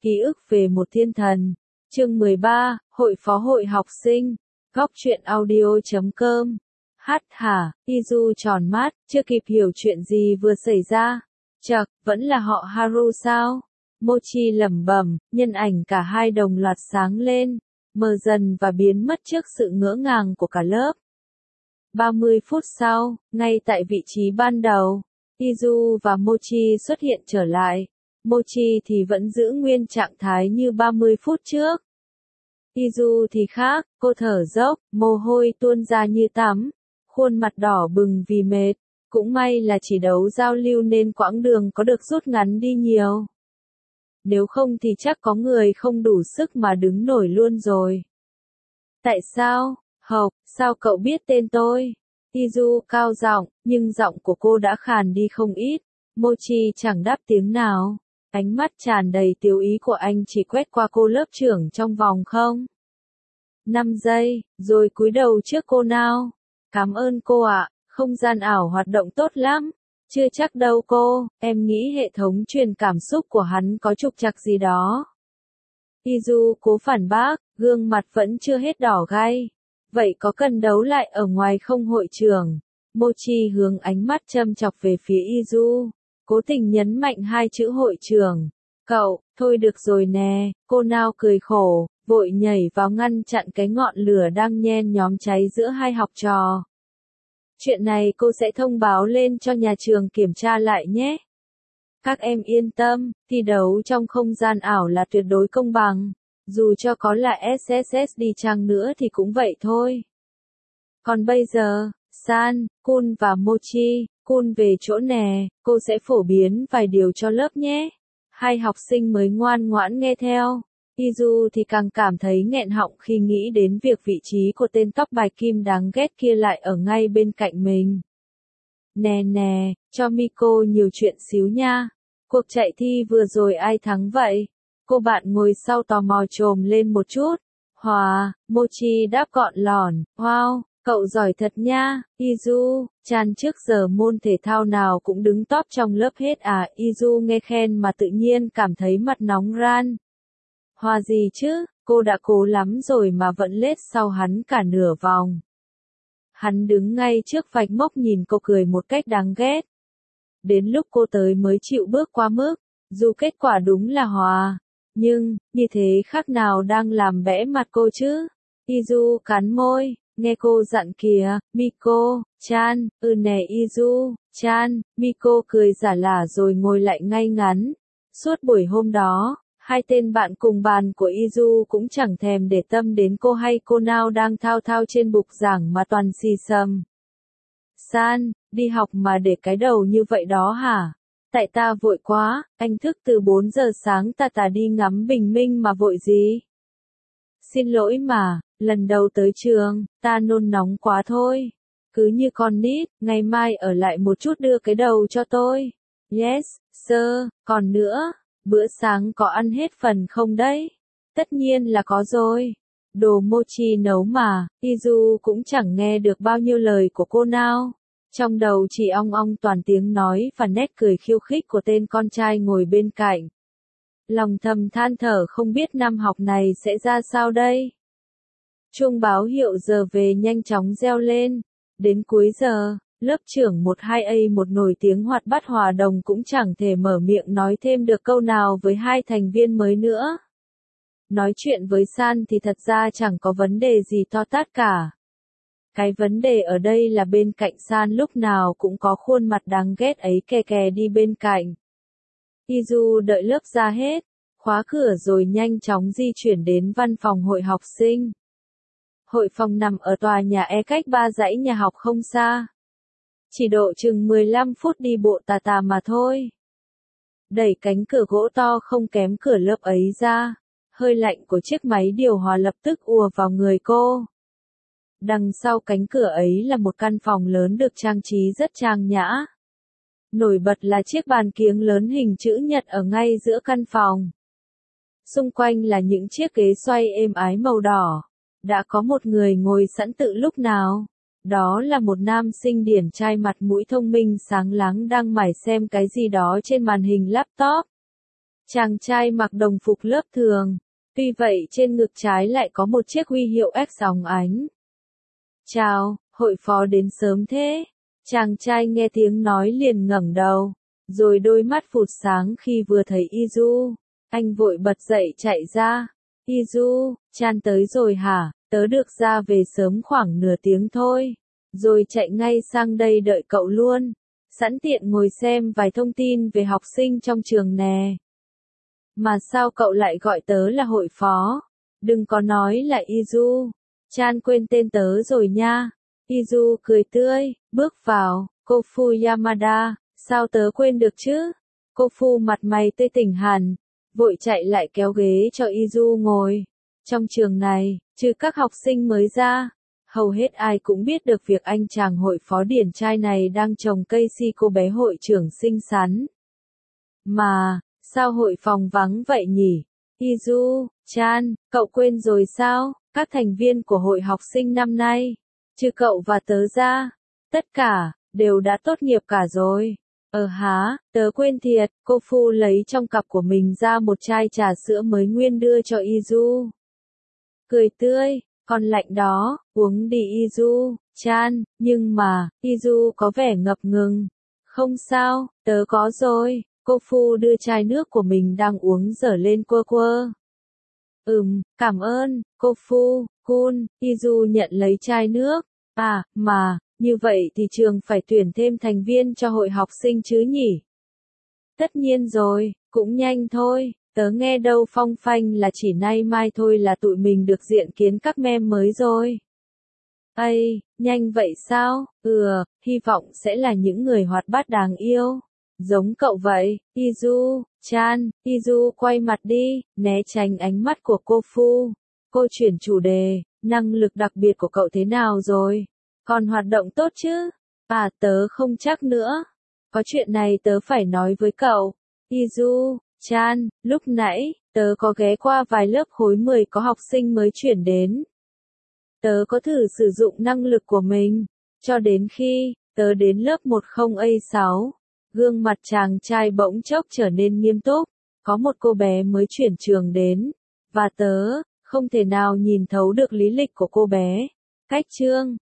Ký ức về một thiên thần. Chương 13, Hội phó hội học sinh. Góc truyện audio.com. Hát hả, Izu tròn mắt, chưa kịp hiểu chuyện gì vừa xảy ra. Chậc, vẫn là họ Haru sao? Mochi lẩm bẩm, nhân ảnh cả hai đồng loạt sáng lên, mờ dần và biến mất trước sự ngỡ ngàng của cả lớp. 30 phút sau, ngay tại vị trí ban đầu, Izu và Mochi xuất hiện trở lại. Mochi thì vẫn giữ nguyên trạng thái như 30 phút trước. Izu thì khác, cô thở dốc, mồ hôi tuôn ra như tắm, khuôn mặt đỏ bừng vì mệt. Cũng may là chỉ đấu giao lưu nên quãng đường có được rút ngắn đi nhiều. Nếu không thì chắc có người không đủ sức mà đứng nổi luôn rồi. Tại sao? Hộc, sao cậu biết tên tôi? Izu cao giọng, nhưng giọng của cô đã khàn đi không ít. Mochi chẳng đáp tiếng nào. Ánh mắt tràn đầy tiêu ý của anh chỉ quét qua cô lớp trưởng trong vòng không 5 giây, rồi cúi đầu trước cô nào. Cảm ơn cô ạ, không gian ảo hoạt động tốt lắm. Chưa chắc đâu cô, em nghĩ hệ thống truyền cảm xúc của hắn có trục trặc gì đó. Izu cố phản bác, gương mặt vẫn chưa hết đỏ gay. Vậy có cần đấu lại ở ngoài không hội trưởng? Mochi hướng ánh mắt châm chọc về phía Izu, cố tình nhấn mạnh hai chữ hội trưởng. Cậu, thôi được rồi nè, cô nào cười khổ, vội nhảy vào ngăn chặn cái ngọn lửa đang nhen nhóm cháy giữa hai học trò. Chuyện này cô sẽ thông báo lên cho nhà trường kiểm tra lại nhé. Các em yên tâm, thi đấu trong không gian ảo là tuyệt đối công bằng. Dù cho có là SSS đi chăng nữa thì cũng vậy thôi. Còn bây giờ, San, Kun và Mochi, Kun về chỗ nè, cô sẽ phổ biến vài điều cho lớp nhé. Hai học sinh mới ngoan ngoãn nghe theo. Izu thì càng cảm thấy nghẹn họng khi nghĩ đến việc vị trí của tên tóc bạch kim đáng ghét kia lại ở ngay bên cạnh mình. Nè nè, cho Miko nhiều chuyện xíu nha. Cuộc chạy thi vừa rồi ai thắng vậy? Cô bạn ngồi sau tò mò chồm lên một chút. Hòa, Mochi đáp gọn lỏn, wow, cậu giỏi thật nha. Izu, Chan trước giờ môn thể thao nào cũng đứng top trong lớp hết à? Izu nghe khen mà tự nhiên cảm thấy mặt nóng ran. Hòa gì chứ, cô đã cố lắm rồi mà vẫn lết sau hắn cả nửa vòng. Hắn đứng ngay trước vạch mốc nhìn cô cười một cách đáng ghét. Đến lúc cô tới mới chịu bước qua mức, dù kết quả đúng là hòa. Nhưng, như thế khác nào đang làm bẽ mặt cô chứ? Izu cắn môi, nghe cô dặn kìa, Miko, Chan, nè Izu, Chan, Miko cười giả lả rồi ngồi lại ngay ngắn. Suốt buổi hôm đó, hai tên bạn cùng bàn của Izu cũng chẳng thèm để tâm đến cô hay cô nào đang thao thao trên bục giảng mà toàn xì xầm. San, đi học mà để cái đầu như vậy đó hả? Tại ta vội quá, anh thức từ 4 giờ sáng ta đi ngắm bình minh mà vội gì? Xin lỗi mà, lần đầu tới trường, ta nôn nóng quá thôi. Cứ như con nít, ngày mai ở lại một chút đưa cái đầu cho tôi. Yes, sir, còn nữa, bữa sáng có ăn hết phần không đấy? Tất nhiên là có rồi. Đồ Mochi nấu mà, Izu cũng chẳng nghe được bao nhiêu lời của cô nào. Trong đầu chỉ ong ong toàn tiếng nói và nét cười khiêu khích của tên con trai ngồi bên cạnh. Lòng thầm than thở không biết năm học này sẽ ra sao đây. Chuông báo hiệu giờ về nhanh chóng reo lên. Đến cuối giờ, lớp trưởng 12A một nổi tiếng hoạt bát hòa đồng cũng chẳng thể mở miệng nói thêm được câu nào với hai thành viên mới nữa. Nói chuyện với San thì thật ra chẳng có vấn đề gì to tát cả. Cái vấn đề ở đây là bên cạnh San lúc nào cũng có khuôn mặt đáng ghét ấy kè kè đi bên cạnh. Izu đợi lớp ra hết, khóa cửa rồi nhanh chóng di chuyển đến văn phòng hội học sinh. Hội phòng nằm ở tòa nhà E cách 3 dãy nhà học không xa. Chỉ độ chừng 15 phút đi bộ tà mà thôi. Đẩy cánh cửa gỗ to không kém cửa lớp ấy ra, hơi lạnh của chiếc máy điều hòa lập tức ùa vào người cô. Đằng sau cánh cửa ấy là một căn phòng lớn được trang trí rất trang nhã. Nổi bật là chiếc bàn kiếng lớn hình chữ nhật ở ngay giữa căn phòng. Xung quanh là những chiếc ghế xoay êm ái màu đỏ. Đã có một người ngồi sẵn từ lúc nào. Đó là một nam sinh điển trai mặt mũi thông minh sáng láng đang mải xem cái gì đó trên màn hình laptop. Chàng trai mặc đồng phục lớp thường, tuy vậy trên ngực trái lại có một chiếc huy hiệu X óng ánh. Chào, hội phó đến sớm thế. Chàng trai nghe tiếng nói liền ngẩng đầu, rồi đôi mắt phụt sáng khi vừa thấy Izu. Anh vội bật dậy chạy ra. Izu, Chan tới rồi hả? Tớ được ra về sớm khoảng nửa tiếng thôi. Rồi chạy ngay sang đây đợi cậu luôn. Sẵn tiện ngồi xem vài thông tin về học sinh trong trường nè. Mà sao cậu lại gọi tớ là hội phó? Đừng có nói là Izu. Chan quên tên tớ rồi nha. Izu cười tươi, bước vào. Kofu Yamada, sao tớ quên được chứ? Kofu mặt mày tươi tỉnh hẳn, vội chạy lại kéo ghế cho Izu ngồi. Trong trường này, trừ các học sinh mới ra, hầu hết ai cũng biết được việc anh chàng hội phó điển trai này đang trồng cây si cô bé hội trưởng xinh xắn. Mà, sao hội phòng vắng vậy nhỉ? Izu, Chan, cậu quên rồi sao? Các thành viên của hội học sinh năm nay, trừ cậu và tớ ra, tất cả, đều đã tốt nghiệp cả rồi. Hả, tớ quên thiệt. Cô Phu lấy trong cặp của mình ra một chai trà sữa mới nguyên đưa cho Izu. Cười tươi, còn lạnh đó, uống đi Izu, Chan, nhưng mà, Izu có vẻ ngập ngừng. Không sao, tớ có rồi. Cô Phu đưa chai nước của mình đang uống dở lên quơ quơ. Cảm ơn, cô Phu, Kun. Izu nhận lấy chai nước. Mà, như vậy thì trường phải tuyển thêm thành viên cho hội học sinh chứ nhỉ? Tất nhiên rồi, cũng nhanh thôi. Tớ nghe đâu phong phanh là chỉ nay mai thôi là tụi mình được diện kiến các mem mới rồi. Nhanh vậy sao? Hy vọng sẽ là những người hoạt bát đáng yêu. Giống cậu vậy, Izu, Chan. Izu quay mặt đi, né tránh ánh mắt của cô Phu. Cô chuyển chủ đề, năng lực đặc biệt của cậu thế nào rồi? Còn hoạt động tốt chứ? Tớ không chắc nữa. Có chuyện này tớ phải nói với cậu. Izu, Chan, lúc nãy, tớ có ghé qua vài lớp khối 10 có học sinh mới chuyển đến. Tớ có thử sử dụng năng lực của mình, cho đến khi, tớ đến lớp 10A6. Gương mặt chàng trai bỗng chốc trở nên nghiêm túc. Có một cô bé mới chuyển trường đến, và tớ, không thể nào nhìn thấu được lý lịch của cô bé. Cách chương